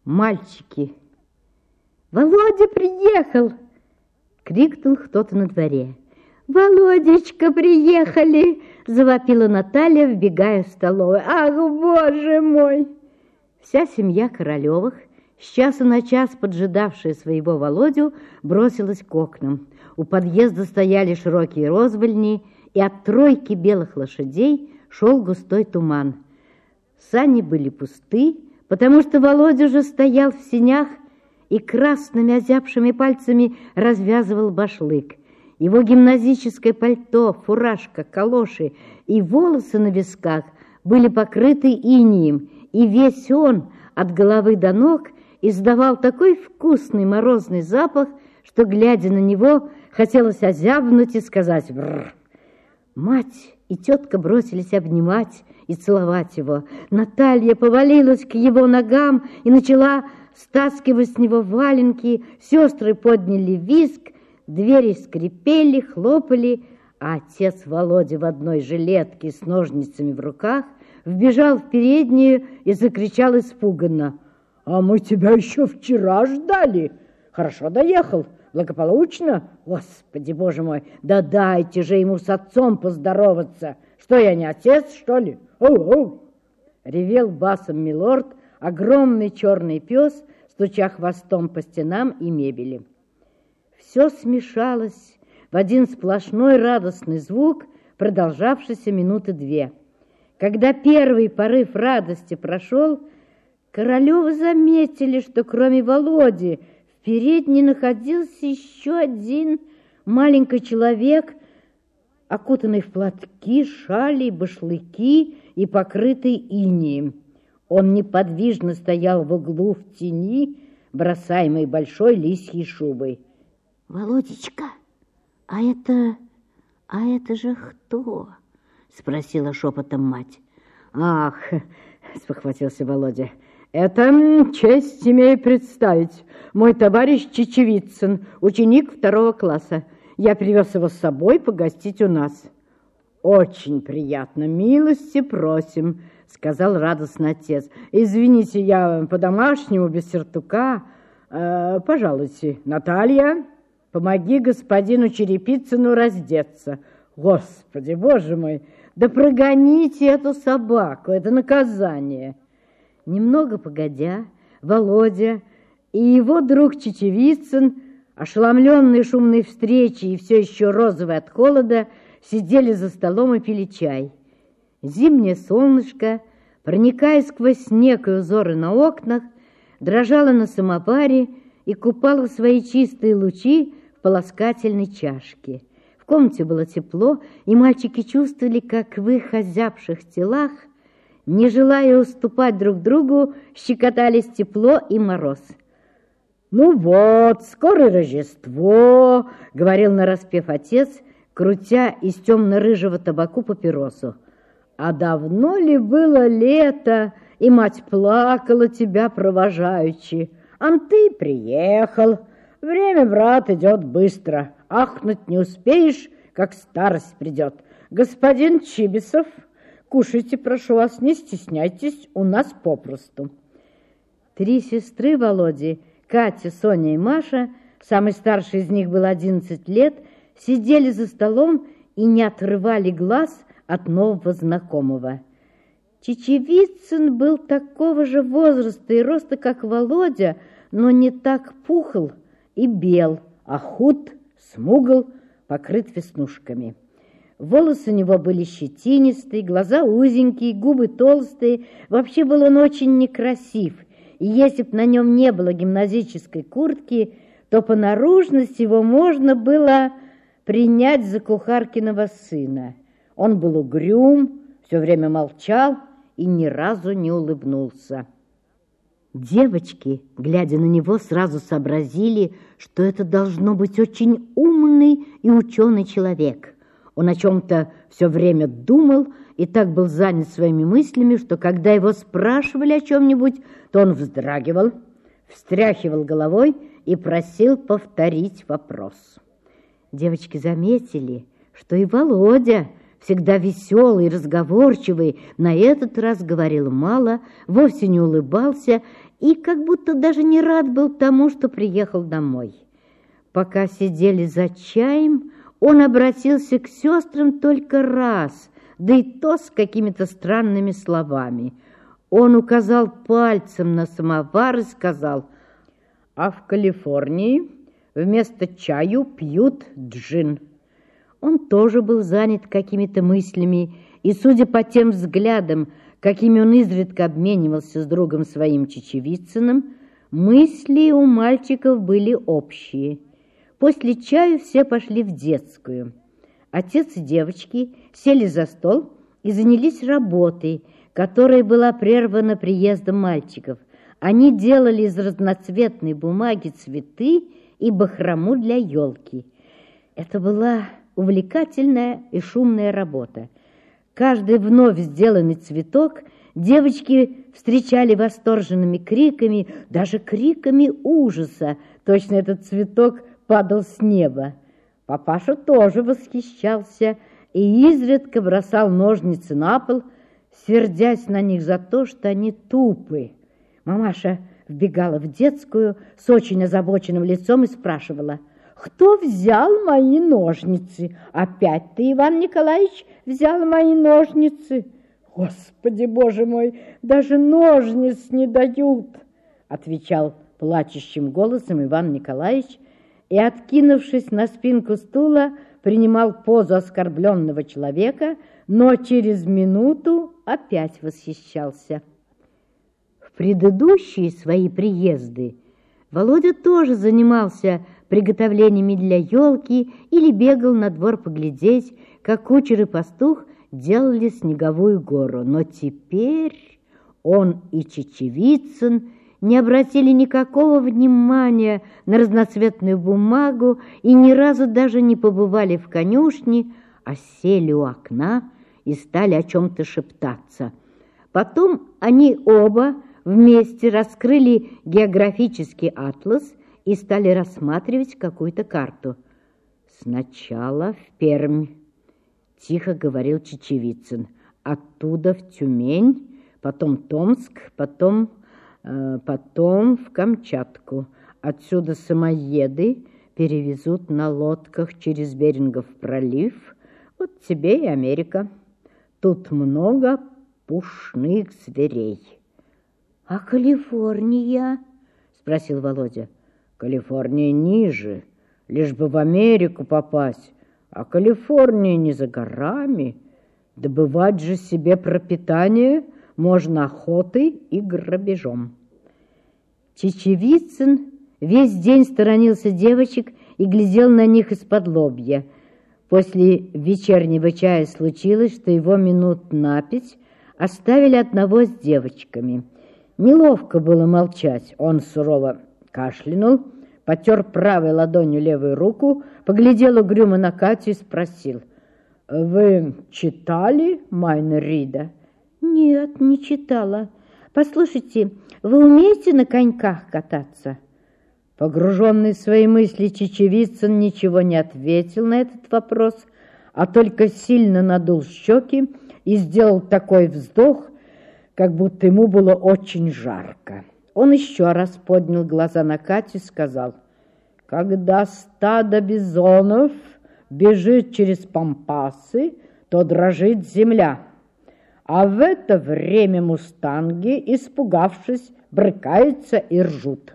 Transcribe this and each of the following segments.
Мальчики! Володя приехал! Крикнул кто-то на дворе. Володечка, приехали! Завопила Наталья, вбегая в столовую. Ах, боже мой! Вся семья Королевых, с часу на час поджидавшая своего Володю, бросилась к окнам. У подъезда стояли широкие розвальни, и от тройки белых лошадей шел густой туман. Сани были пусты, потому что Володя уже стоял в сенях и красными озябшими пальцами развязывал башлык. Его гимназическое пальто, фуражка, калоши и волосы на висках были покрыты инеем, и весь он от головы до ног издавал такой вкусный морозный запах, что, глядя на него, хотелось озябнуть и сказать «бррр». Мать и тетка бросились обнимать и целовать его. Наталья повалилась к его ногам и начала стаскивать с него валенки. Сестры подняли визг, двери скрипели, хлопали, а отец Володя в одной жилетке с ножницами в руках вбежал в переднюю и закричал испуганно: «А мы тебя еще вчера ждали! Хорошо доехал? Благополучно? Господи, боже мой, да дайте же ему с отцом поздороваться! Что, я не отец, что ли? Оу-оу!» Ревел басом милорд, огромный черный пес, стуча хвостом по стенам и мебели. Все смешалось в один сплошной радостный звук, продолжавшийся минуты две. Когда первый порыв радости прошел, Королевы заметили, что кроме Володи в передней находился еще один маленький человек, окутанный в платки, шали, башлыки и покрытый инеем. Он неподвижно стоял в углу в тени, бросаемой большой лисьей шубой. «Володечка, а это же кто?» — спросила шепотом мать. «Ах!» — спохватился Володя. «Это честь имею представить. Мой товарищ Чечевицын, ученик 2 класса. Я привез его с собой погостить у нас». «Очень приятно, милости просим», — сказал радостно отец. «Извините, я по-домашнему, без сюртука. Пожалуйте, Наталья, помоги господину Черепицыну раздеться. Господи, боже мой, да прогоните эту собаку, это наказание». Немного погодя, Володя и его друг Чечевицын, ошеломленные шумной встречей и все еще розовые от холода, сидели за столом и пили чай. Зимнее солнышко, проникая сквозь снег и узоры на окнах, дрожало на самоваре и купало свои чистые лучи в полоскательной чашке. В комнате было тепло, и мальчики чувствовали, как в их озябших телах, не желая уступать друг другу, щекотались тепло и мороз. «Ну вот, скоро Рождество», — говорил нараспев отец, крутя из темно-рыжего табаку папиросу. «А давно ли было лето, и мать плакала тебя провожаючи? Ан ты приехал. Время, брат, идет быстро. Ахнуть не успеешь, как старость придет. Господин Чибисов, кушайте, прошу вас, не стесняйтесь, у нас попросту». 3 сестры Володи, Катя, Соня и Маша, самый старший из них был 11 лет, сидели за столом и не отрывали глаз от нового знакомого. Чечевицын был такого же возраста и роста, как Володя, но не так пухл и бел, а худ, смугл, покрыт веснушками. Волосы у него были щетинистые, глаза узенькие, губы толстые. Вообще был он очень некрасив, и если б на нем не было гимназической куртки, то по наружности его можно было принять за кухаркиного сына. Он был угрюм, все время молчал и ни разу не улыбнулся. Девочки, глядя на него, сразу сообразили, что это должно быть очень умный и ученый человек. Он о чем-то все время думал и так был занят своими мыслями, что когда его спрашивали о чем-нибудь, то он вздрагивал, встряхивал головой и просил повторить вопрос. Девочки заметили, что и Володя, всегда веселый и разговорчивый, на этот раз говорил мало, вовсе не улыбался и как будто даже не рад был тому, что приехал домой. Пока сидели за чаем, он обратился к сестрам только раз, да и то с какими-то странными словами. Он указал пальцем на самовар и сказал: «А в Калифорнии вместо чаю пьют джин». Он тоже был занят какими-то мыслями, и, судя по тем взглядам, какими он изредка обменивался с другом своим Чечевицыным, мысли у мальчиков были общие. После чаю все пошли в детскую. Отец и девочки сели за стол и занялись работой, которая была прервана приездом мальчиков. Они делали из разноцветной бумаги цветы и бахрому для елки. Это была увлекательная и шумная работа. Каждый вновь сделанный цветок девочки встречали восторженными криками, даже криками ужаса. Точно этот цветок падал с неба. Папаша тоже восхищался и изредка бросал ножницы на пол, сердясь на них за то, что они тупы. Мамаша вбегала в детскую с очень озабоченным лицом и спрашивала: «Кто взял мои ножницы? Опять ты, Иван Николаевич, взял мои ножницы?» «Господи, Боже мой, даже ножниц не дают!» отвечал плачущим голосом Иван Николаевич и, откинувшись на спинку стула, принимал позу оскорбленного человека, но через минуту опять восхищался. В предыдущие свои приезды Володя тоже занимался приготовлениями для елки или бегал на двор поглядеть, как кучер и пастух делали снеговую гору. Но теперь он и Чечевицын не обратили никакого внимания на разноцветную бумагу и ни разу даже не побывали в конюшне, а сели у окна и стали о чем-то шептаться. Потом они оба вместе раскрыли географический атлас и стали рассматривать какую-то карту. «Сначала в Пермь», — тихо говорил Чечевицын, «оттуда в Тюмень, потом Томск, потом в Камчатку. Отсюда самоеды перевезут на лодках через Берингов пролив. Вот тебе и Америка. Тут много пушных зверей». «А Калифорния?» — спросил Володя. «Калифорния ниже, лишь бы в Америку попасть, а Калифорния не за горами. Добывать же себе пропитание можно охотой и грабежом». Чечевицын весь день сторонился девочек и глядел на них из-под лобья. После вечернего чая случилось, что его минут на 5 оставили одного с девочками. Неловко было молчать. Он сурово кашлянул, потер правой ладонью левую руку, поглядел угрюмо на Катю и спросил: «Вы читали Майна Рида?» «Нет, не читала. Послушайте, вы умеете на коньках кататься?» Погруженный в свои мысли Чечевицын ничего не ответил на этот вопрос, а только сильно надул щеки и сделал такой вздох, как будто ему было очень жарко. Он еще раз поднял глаза на Катю и сказал: «Когда стадо бизонов бежит через пампасы, то дрожит земля, а в это время мустанги, испугавшись, брыкаются и ржут».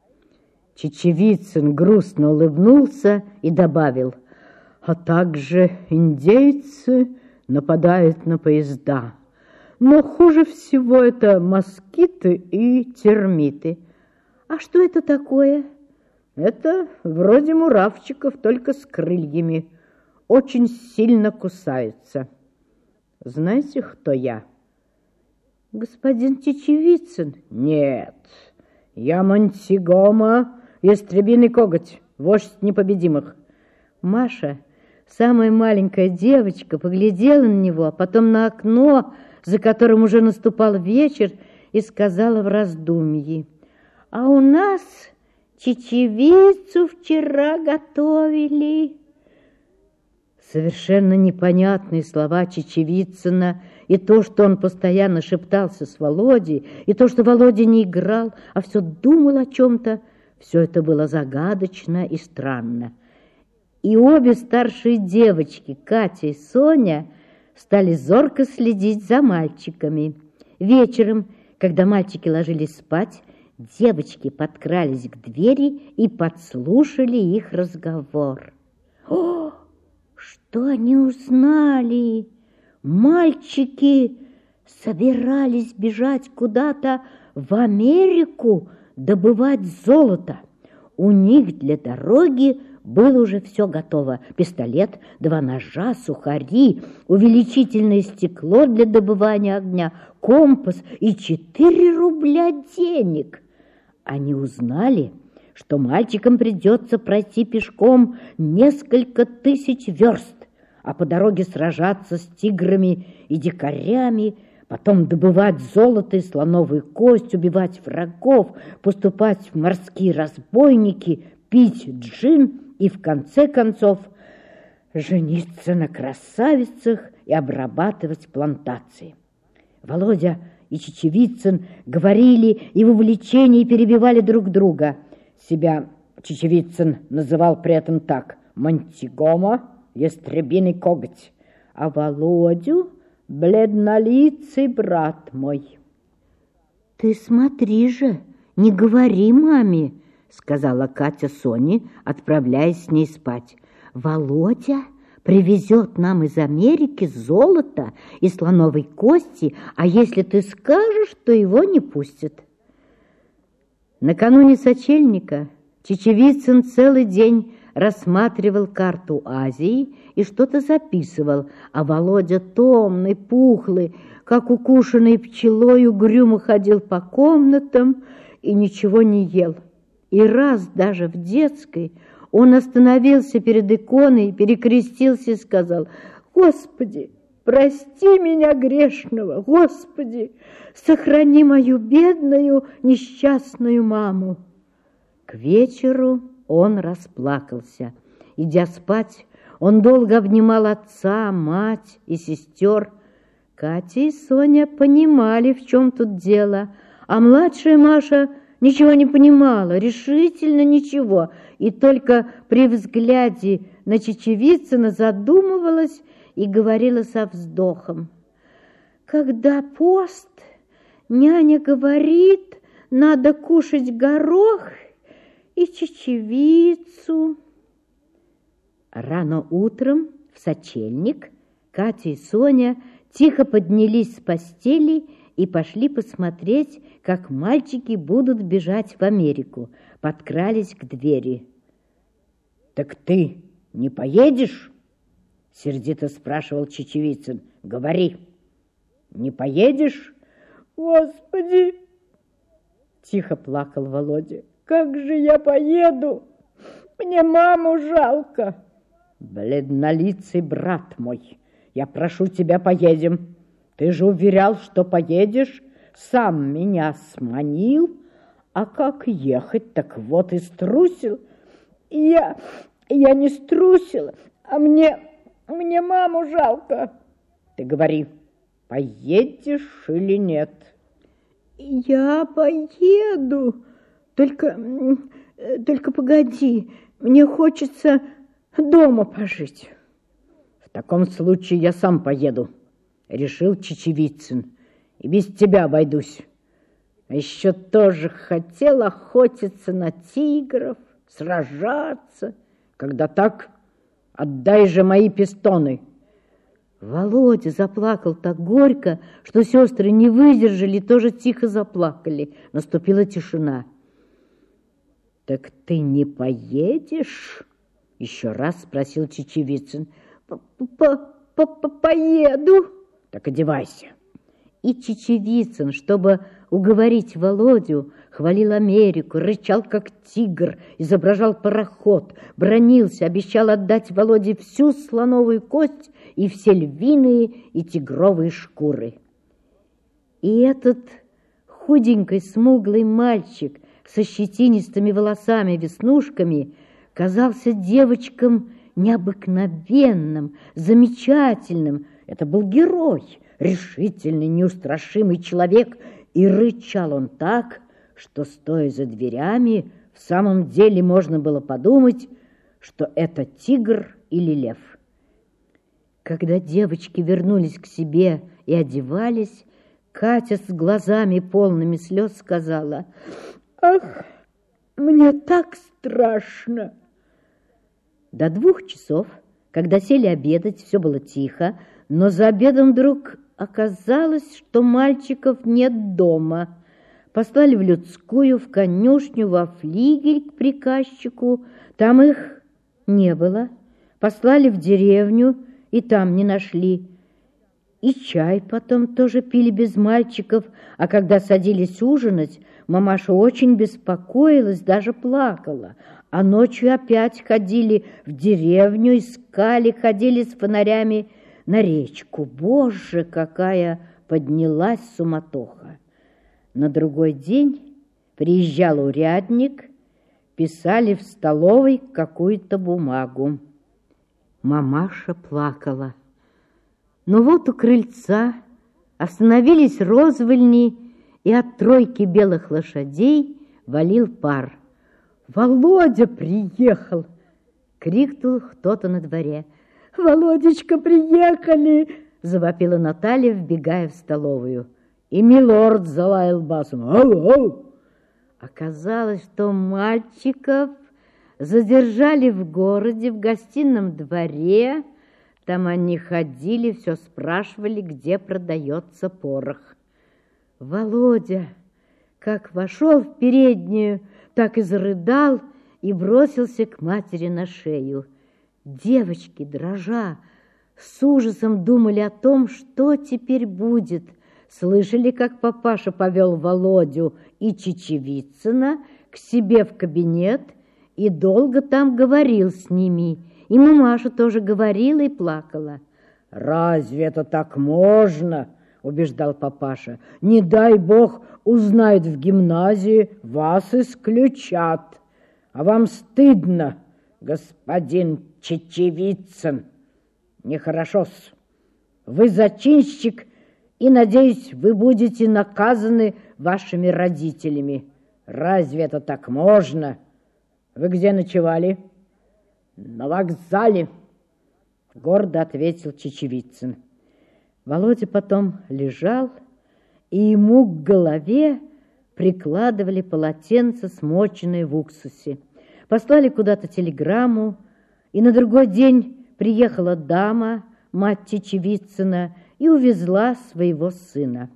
Чечевицын грустно улыбнулся и добавил: «А также индейцы нападают на поезда. Но хуже всего это москиты и термиты». «А что это такое?» «Это вроде муравчиков, только с крыльями. Очень сильно кусаются. Знаете, кто я?» «Господин Чечевицын?» «Нет, я Монтигомо, ястребиный коготь, вождь непобедимых». Маша, самая маленькая девочка, поглядела на него, а потом на окно, за которым уже наступал вечер, и сказала в раздумье: «А у нас чечевицу вчера готовили». Совершенно непонятные слова Чечевицына, и то, что он постоянно шептался с Володей, и то, что Володя не играл, а все думал о чем-то, все это было загадочно и странно. И обе старшие девочки, Катя и Соня, стали зорко следить за мальчиками. Вечером, когда мальчики ложились спать, девочки подкрались к двери и подслушали их разговор. О, что они узнали? Мальчики собирались бежать куда-то в Америку добывать золото. У них для дороги было уже все готово. Пистолет, 2 ножа, сухари, увеличительное стекло для добывания огня, компас и 4 рубля денег. Они узнали, что мальчикам придется пройти пешком несколько тысяч верст, а по дороге сражаться с тиграми и дикарями, потом добывать золото и слоновую кость, убивать врагов, поступать в морские разбойники, пить джин и, в конце концов, жениться на красавицах и обрабатывать плантации. Володя и Чечевицын говорили и в увлечении перебивали друг друга. Себя Чечевицын называл при этом так: «Монтигомо, ястребиный коготь», а Володю — «бледнолицый брат мой». «Ты смотри же, не говори маме», — сказала Катя Соне, отправляясь с ней спать. «Володя привезет нам из Америки золото и слоновой кости, а если ты скажешь, то его не пустят». Накануне сочельника Чечевицын целый день рассматривал карту Азии и что-то записывал, а Володя, томный, пухлый, как укушенный пчелой, угрюмо ходил по комнатам и ничего не ел. И раз даже в детской он остановился перед иконой, перекрестился и сказал: «Господи, прости меня грешного, Господи, сохрани мою бедную несчастную маму». К вечеру он расплакался. Идя спать, он долго обнимал отца, мать и сестер. Катя и Соня понимали, в чем тут дело, а младшая Маша ничего не понимала, решительно ничего, и только при взгляде на Чечевицына задумывалась и говорила со вздохом: «Когда пост, няня говорит, надо кушать горох и чечевицу». Рано утром в сочельник Катя и Соня тихо поднялись с постели и пошли посмотреть, как мальчики будут бежать в Америку. Подкрались к двери. «Так ты не поедешь?» — сердито спрашивал Чечевицын. «Говори, не поедешь?» «Господи!» — тихо плакал Володя. «Как же я поеду? Мне маму жалко». «Бледнолицый брат мой, я прошу тебя, поедем. Ты же уверял, что поедешь, сам меня сманил, а как ехать, так вот и струсил». Я не струсил, а мне маму жалко». «Ты говори, поедешь или нет?» «Я поеду, только погоди, мне хочется дома пожить». «В таком случае я сам поеду», — решил Чечевицын, — «и без тебя обойдусь. А еще тоже хотел охотиться на тигров, сражаться. Когда так, отдай же мои пистоны». Володя заплакал так горько, что сестры не выдержали, тоже тихо заплакали. Наступила тишина. «Так ты не поедешь?» — еще раз спросил Чечевицын. «Поеду». «Так одевайся». И Чечевицын, чтобы уговорить Володю, хвалил Америку, рычал, как тигр, изображал пароход, бранился, обещал отдать Володе всю слоновую кость и все львиные и тигровые шкуры. И этот худенький, смуглый мальчик со щетинистыми волосами и веснушками казался девочкам необыкновенным, замечательным. Это был герой, решительный, неустрашимый человек, и рычал он так, что, стоя за дверями, в самом деле можно было подумать, что это тигр или лев. Когда девочки вернулись к себе и одевались, Катя с глазами полными слез сказала: «Ах, мне так страшно!» До 2 часов, когда сели обедать, все было тихо, но за обедом вдруг оказалось, что мальчиков нет дома. Послали в людскую, в конюшню, во флигель к приказчику. Там их не было. Послали в деревню, и там не нашли. И чай потом тоже пили без мальчиков, а когда садились ужинать, мамаша очень беспокоилась, даже плакала. А ночью опять ходили в деревню, искали, ходили с фонарями на речку. Боже, какая поднялась суматоха! На другой день приезжал урядник, писали в столовой какую-то бумагу. Мамаша плакала. Но вот у крыльца остановились розвольни, и от тройки белых лошадей валил пар. «Володя приехал!» — крикнул кто-то на дворе. «Володечка, приехали!» — завопила Наталья, вбегая в столовую. И милорд залаял басом: «Ау-ау!» Оказалось, что мальчиков задержали в городе, в гостином дворе. Там они ходили, все спрашивали, где продается порох. Володя, как вошел в переднюю, так и зарыдал и бросился к матери на шею. Девочки, дрожа, с ужасом думали о том, что теперь будет. Слышали, как папаша повел Володю и Чечевицына к себе в кабинет и долго там говорил с ними. И мамаша тоже говорила и плакала. «Разве это так можно?» — убеждал папаша. «Не дай бог узнают в гимназии, вас исключат. А вам стыдно, господин Чечевицын? Нехорошо-с. Вы зачинщик, и, надеюсь, вы будете наказаны вашими родителями. Разве это так можно? Вы где ночевали?» «На вокзале», — гордо ответил Чечевицын. Володя потом лежал, и ему к голове прикладывали полотенце, смоченное в уксусе. Послали куда-то телеграмму, и на другой день приехала дама, мать Чечевицына, и увезла своего сына.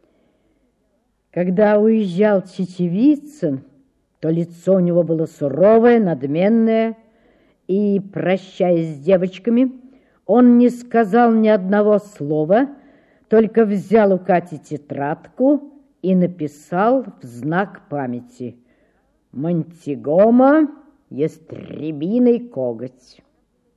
Когда уезжал Чечевицын, то лицо у него было суровое, надменное, и, прощаясь с девочками, он не сказал ни одного слова, только взял у Кати тетрадку и написал в знак памяти: «Монтигомо, ястребиный коготь».